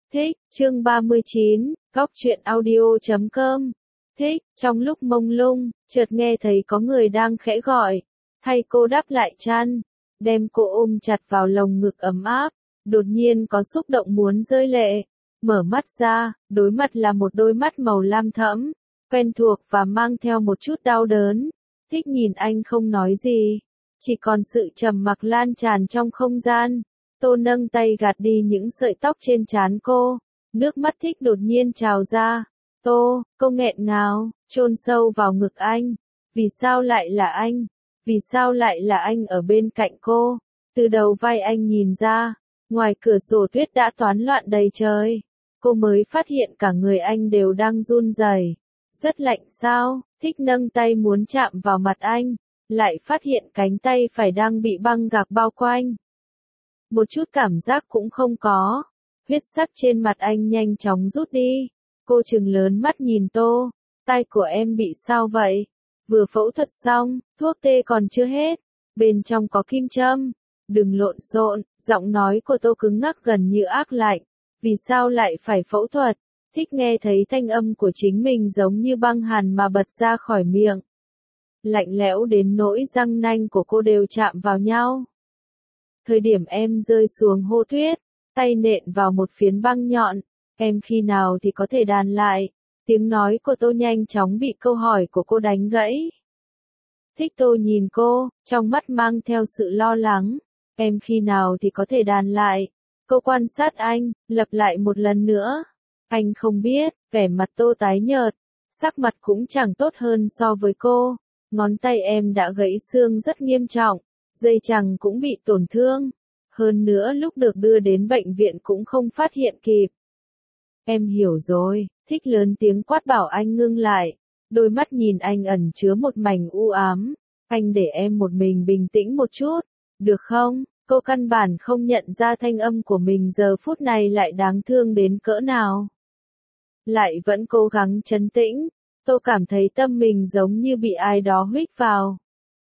Thích, chương 39, Góc truyện audio.com. Thích, trong lúc mông lung, chợt nghe thấy có người đang khẽ gọi. Thay cô đắp lại chăn, đem cô ôm chặt vào lồng ngực ấm áp. Đột nhiên có xúc động muốn rơi lệ. Mở mắt ra, đối mặt là một đôi mắt màu lam thẫm, quen thuộc và mang theo một chút đau đớn. Thích nhìn anh không nói gì, chỉ còn sự trầm mặc lan tràn trong không gian. Tô nâng tay gạt đi những sợi tóc trên trán cô, nước mắt Thích đột nhiên trào ra. Tô, cô nghẹn ngào, chôn sâu vào ngực anh. Vì sao lại là anh? Vì sao lại là anh ở bên cạnh cô? Từ đầu vai anh nhìn ra, ngoài cửa sổ tuyết đã toán loạn đầy trời. Cô mới phát hiện cả người anh đều đang run rẩy. Rất lạnh sao? Thích nâng tay muốn chạm vào mặt anh, lại phát hiện cánh tay phải đang bị băng gạc bao quanh. Một chút cảm giác cũng không có. Huyết sắc trên mặt anh nhanh chóng rút đi. Cô trừng lớn mắt nhìn Tô. Tai của em bị sao vậy? Vừa phẫu thuật xong, thuốc tê còn chưa hết. Bên trong có kim châm. Đừng lộn xộn. Giọng nói của Tô cứng ngắc gần như ác lạnh. Vì sao lại phải phẫu thuật? Thích nghe thấy thanh âm của chính mình giống như băng hàn mà bật ra khỏi miệng. Lạnh lẽo đến nỗi răng nanh của cô đều chạm vào nhau. Thời điểm em rơi xuống hô tuyết, tay nện vào một phiến băng nhọn, em khi nào thì có thể đàn lại? Tiếng nói của Tô nhanh chóng bị câu hỏi của cô đánh gãy. Thích Tô nhìn cô, trong mắt mang theo sự lo lắng. Em khi nào thì có thể đàn lại? Cô quan sát anh, lặp lại một lần nữa. Anh không biết, vẻ mặt Tô tái nhợt, sắc mặt cũng chẳng tốt hơn so với cô. Ngón tay em đã gãy xương rất nghiêm trọng, dây chằng cũng bị tổn thương. Hơn nữa lúc được đưa đến bệnh viện cũng không phát hiện kịp. Em hiểu rồi, Thích lớn tiếng quát bảo anh ngưng lại. Đôi mắt nhìn anh ẩn chứa một mảnh u ám. Anh để em một mình bình tĩnh một chút, được không? Cô căn bản không nhận ra thanh âm của mình giờ phút này lại đáng thương đến cỡ nào. Lại vẫn cố gắng trấn tĩnh. Tô cảm thấy tâm mình giống như bị ai đó huých vào.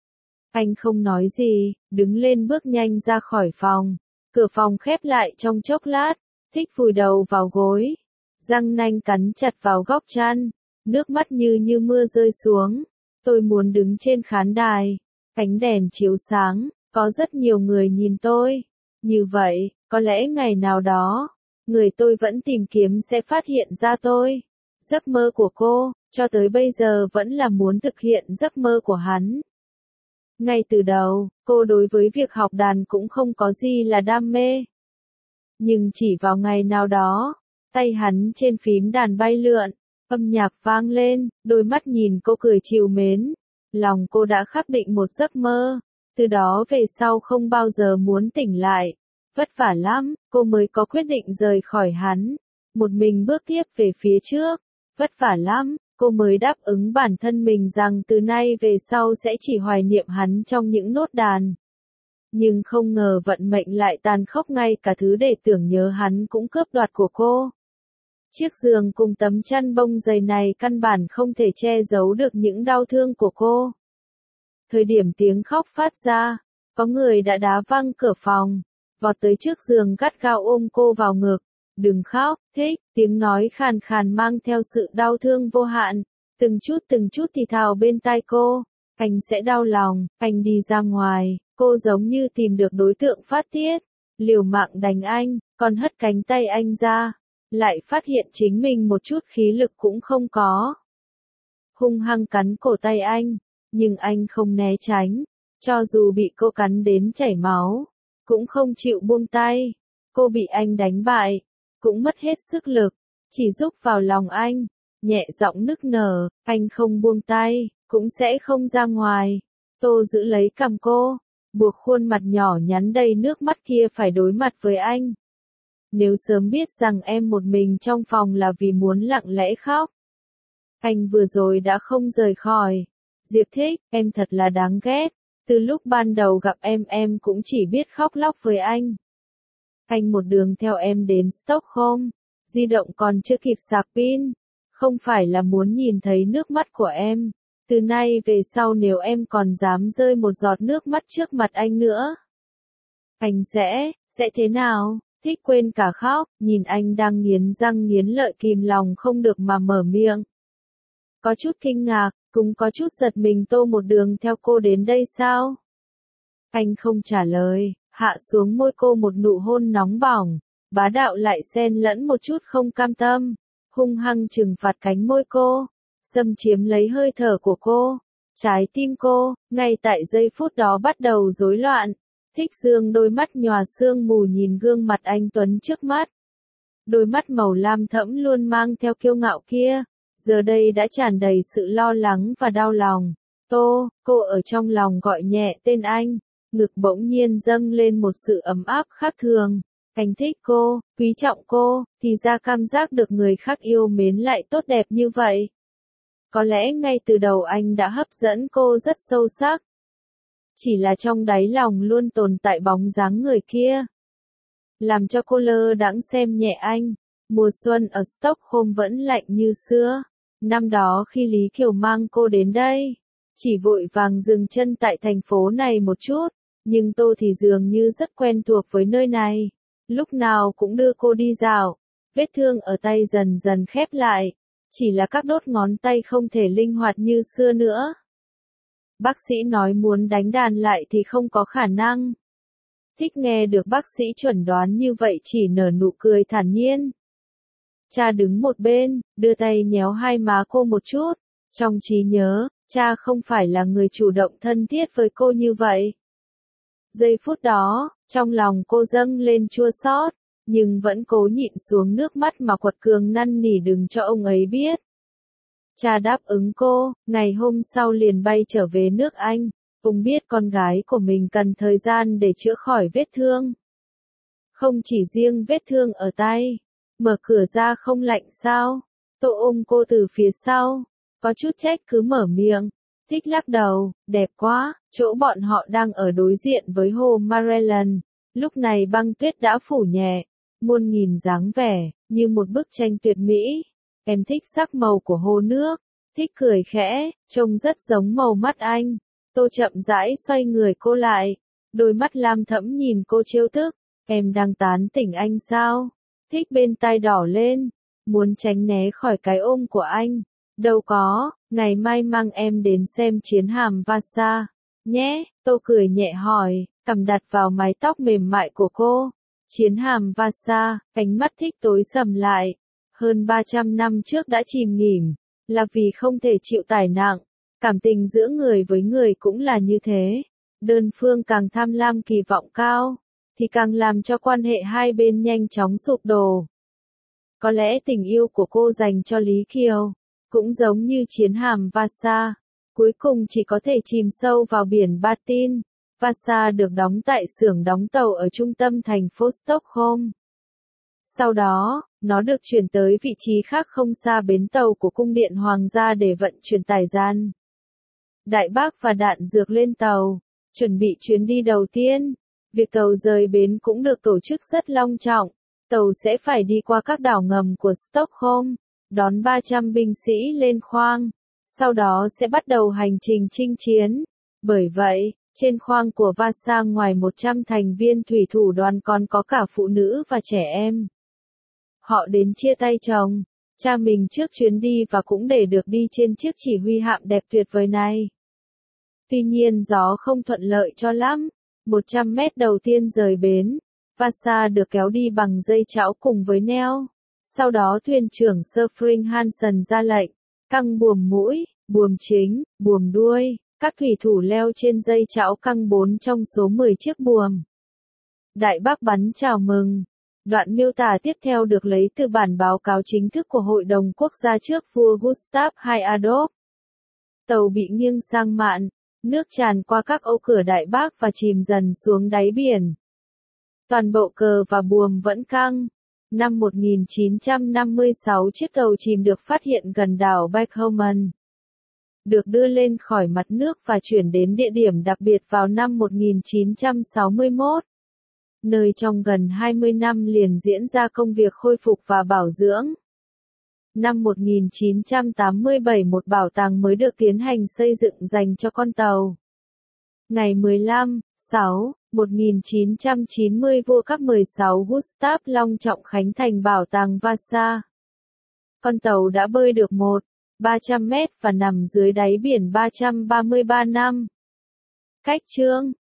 Anh không nói gì, đứng lên bước nhanh ra khỏi phòng. Cửa phòng khép lại trong chốc lát. Thích vùi đầu vào gối, răng nanh cắn chặt vào góc chăn. Nước mắt như mưa rơi xuống. Tôi muốn đứng trên khán đài. Ánh đèn chiếu sáng, có rất nhiều người nhìn tôi. Như vậy, có lẽ ngày nào đó, người tôi vẫn tìm kiếm sẽ phát hiện ra tôi. Giấc mơ của cô, cho tới bây giờ vẫn là muốn thực hiện giấc mơ của hắn. Ngay từ đầu, cô đối với việc học đàn cũng không có gì là đam mê. Nhưng chỉ vào ngày nào đó, tay hắn trên phím đàn bay lượn, âm nhạc vang lên, đôi mắt nhìn cô cười trìu mến. Lòng cô đã khắc định một giấc mơ, từ đó về sau không bao giờ muốn tỉnh lại. Vất vả lắm, cô mới có quyết định rời khỏi hắn, một mình bước tiếp về phía trước. Vất vả lắm, cô mới đáp ứng bản thân mình rằng từ nay về sau sẽ chỉ hoài niệm hắn trong những nốt đàn. Nhưng không ngờ vận mệnh lại tàn khốc, ngay cả thứ để tưởng nhớ hắn cũng cướp đoạt của cô. Chiếc giường cùng tấm chăn bông dày này căn bản không thể che giấu được những đau thương của cô. Thời điểm tiếng khóc phát ra, có người đã đá văng cửa phòng, vọt tới trước giường gắt gao ôm cô vào ngực. Đừng khóc, Thích, tiếng nói khàn khàn mang theo sự đau thương vô hạn, từng chút thì thào bên tai cô. Anh sẽ đau lòng, anh đi ra ngoài. Cô giống như tìm được đối tượng phát tiết, liều mạng đánh anh, còn hất cánh tay anh ra, lại phát hiện chính mình một chút khí lực cũng không có. Hung hăng cắn cổ tay anh, nhưng anh không né tránh, cho dù bị cô cắn đến chảy máu, cũng không chịu buông tay. Cô bị anh đánh bại, cũng mất hết sức lực, chỉ rúc vào lòng anh, nhẹ giọng nức nở. Anh không buông tay, cũng sẽ không ra ngoài. Tô giữ lấy cằm cô, buộc khuôn mặt nhỏ nhắn đầy nước mắt kia phải đối mặt với anh. Nếu sớm biết rằng em một mình trong phòng là vì muốn lặng lẽ khóc, anh vừa rồi đã không rời khỏi. Diệp Thích, em thật là đáng ghét. Từ lúc ban đầu gặp em cũng chỉ biết khóc lóc với anh. Anh một đường theo em đến Stockholm, di động còn chưa kịp sạc pin. Không phải là muốn nhìn thấy nước mắt của em. Từ nay về sau nếu em còn dám rơi một giọt nước mắt trước mặt anh nữa, anh sẽ thế nào? Thích quên cả khóc, nhìn anh đang nghiến răng nghiến lợi kìm lòng không được mà mở miệng. Có chút kinh ngạc, cũng có chút giật mình. Tô một đường theo cô đến đây sao? Anh không trả lời, hạ xuống môi cô một nụ hôn nóng bỏng, bá đạo lại xen lẫn một chút không cam tâm, hung hăng trừng phạt cánh môi cô, xâm chiếm lấy hơi thở của cô. Trái tim cô, ngay tại giây phút đó bắt đầu rối loạn. Thích Dương đôi mắt nhòa sương mù nhìn gương mặt anh tuấn trước mắt. Đôi mắt màu lam thẫm luôn mang theo kiêu ngạo kia, giờ đây đã tràn đầy sự lo lắng và đau lòng. Tô, cô ở trong lòng gọi nhẹ tên anh, ngực bỗng nhiên dâng lên một sự ấm áp khác thường. Anh thích cô, quý trọng cô, thì ra cảm giác được người khác yêu mến lại tốt đẹp như vậy. Có lẽ ngay từ đầu anh đã hấp dẫn cô rất sâu sắc. Chỉ là trong đáy lòng luôn tồn tại bóng dáng người kia, làm cho cô lơ đãng xem nhẹ anh. Mùa xuân ở Stockholm vẫn lạnh như xưa. Năm đó khi Lý Kiều mang cô đến đây, chỉ vội vàng dừng chân tại thành phố này một chút, nhưng Tô thì dường như rất quen thuộc với nơi này. Lúc nào cũng đưa cô đi dạo, vết thương ở tay dần dần khép lại, chỉ là các đốt ngón tay không thể linh hoạt như xưa nữa. Bác sĩ nói muốn đánh đàn lại thì không có khả năng. Thích nghe được bác sĩ chuẩn đoán như vậy chỉ nở nụ cười thản nhiên. Cha đứng một bên, đưa tay nhéo hai má cô một chút. Trong trí nhớ, cha không phải là người chủ động thân thiết với cô như vậy. Giây phút đó, trong lòng cô dâng lên chua xót, nhưng vẫn cố nhịn xuống nước mắt mà quật cường năn nỉ đừng cho ông ấy biết. Cha đáp ứng cô, ngày hôm sau liền bay trở về nước Anh. Ông biết con gái của mình cần thời gian để chữa khỏi vết thương. Không chỉ riêng vết thương ở tay, mở cửa ra không lạnh sao? Tô ôm cô từ phía sau, có chút trách cứ mở miệng. Thích lắc đầu, đẹp quá, chỗ bọn họ đang ở đối diện với hồ Maryland. Lúc này băng tuyết đã phủ nhẹ, muôn nghìn dáng vẻ, như một bức tranh tuyệt mỹ. Em thích sắc màu của hồ nước. Thích cười khẽ, trông rất giống màu mắt anh. Tô chậm rãi xoay người cô lại, đôi mắt lam thẫm nhìn cô trêu tức. Em đang tán tỉnh anh sao? Thích bên tai đỏ lên, muốn tránh né khỏi cái ôm của anh. Đâu có, ngày mai mang em đến xem chiến hàm Vasa, nhé. Tô cười nhẹ hỏi, cằm đặt vào mái tóc mềm mại của cô. Chiến hàm Vasa, ánh mắt Thích tối sầm lại. Hơn 300 năm trước đã chìm nghỉm, là vì không thể chịu tải nặng. Cảm tình giữa người với người cũng là như thế. Đơn phương càng tham lam kỳ vọng cao, thì càng làm cho quan hệ hai bên nhanh chóng sụp đổ. Có lẽ tình yêu của cô dành cho Lý Kiều, cũng giống như chiến hàm Vasa, cuối cùng chỉ có thể chìm sâu vào biển Baltic. Vasa được đóng tại xưởng đóng tàu ở trung tâm thành phố Stockholm. Sau đó, nó được chuyển tới vị trí khác không xa bến tàu của cung điện hoàng gia để vận chuyển tài gian. Đại bác và đạn dược lên tàu, chuẩn bị chuyến đi đầu tiên. Việc tàu rời bến cũng được tổ chức rất long trọng. Tàu sẽ phải đi qua các đảo ngầm của Stockholm, đón 300 binh sĩ lên khoang, sau đó sẽ bắt đầu hành trình chinh chiến. Bởi vậy, trên khoang của Vasa ngoài 100 thành viên thủy thủ đoàn còn có cả phụ nữ và trẻ em. Họ đến chia tay chồng, cha mình trước chuyến đi và cũng để được đi trên chiếc chỉ huy hạm đẹp tuyệt vời này. Tuy nhiên gió không thuận lợi cho lắm, 100 mét đầu tiên rời bến, Vasa được kéo đi bằng dây chảo cùng với neo. Sau đó thuyền trưởng Sir Frank Hansen ra lệnh, căng buồm mũi, buồm chính, buồm đuôi, các thủy thủ leo trên dây chảo căng 4 trong số 10 chiếc buồm. Đại bác bắn chào mừng. Đoạn miêu tả tiếp theo được lấy từ bản báo cáo chính thức của Hội đồng Quốc gia trước vua Gustav II Adolf. Tàu bị nghiêng sang mạn, nước tràn qua các ô cửa đại bác và chìm dần xuống đáy biển. Toàn bộ cờ và buồm vẫn căng. Năm 1956 chiếc tàu chìm được phát hiện gần đảo Bachhoman. Được đưa lên khỏi mặt nước và chuyển đến địa điểm đặc biệt vào năm 1961. Nơi trong gần 20 năm liền diễn ra công việc khôi phục và bảo dưỡng. Năm 1987 một bảo tàng mới được tiến hành xây dựng dành cho con tàu. Ngày 15, 6. 1990 vua các 16 Gustav long trọng khánh thành bảo tàng Vasa. Con tàu đã bơi được 300 mét và nằm dưới đáy biển 333 năm. Cách chương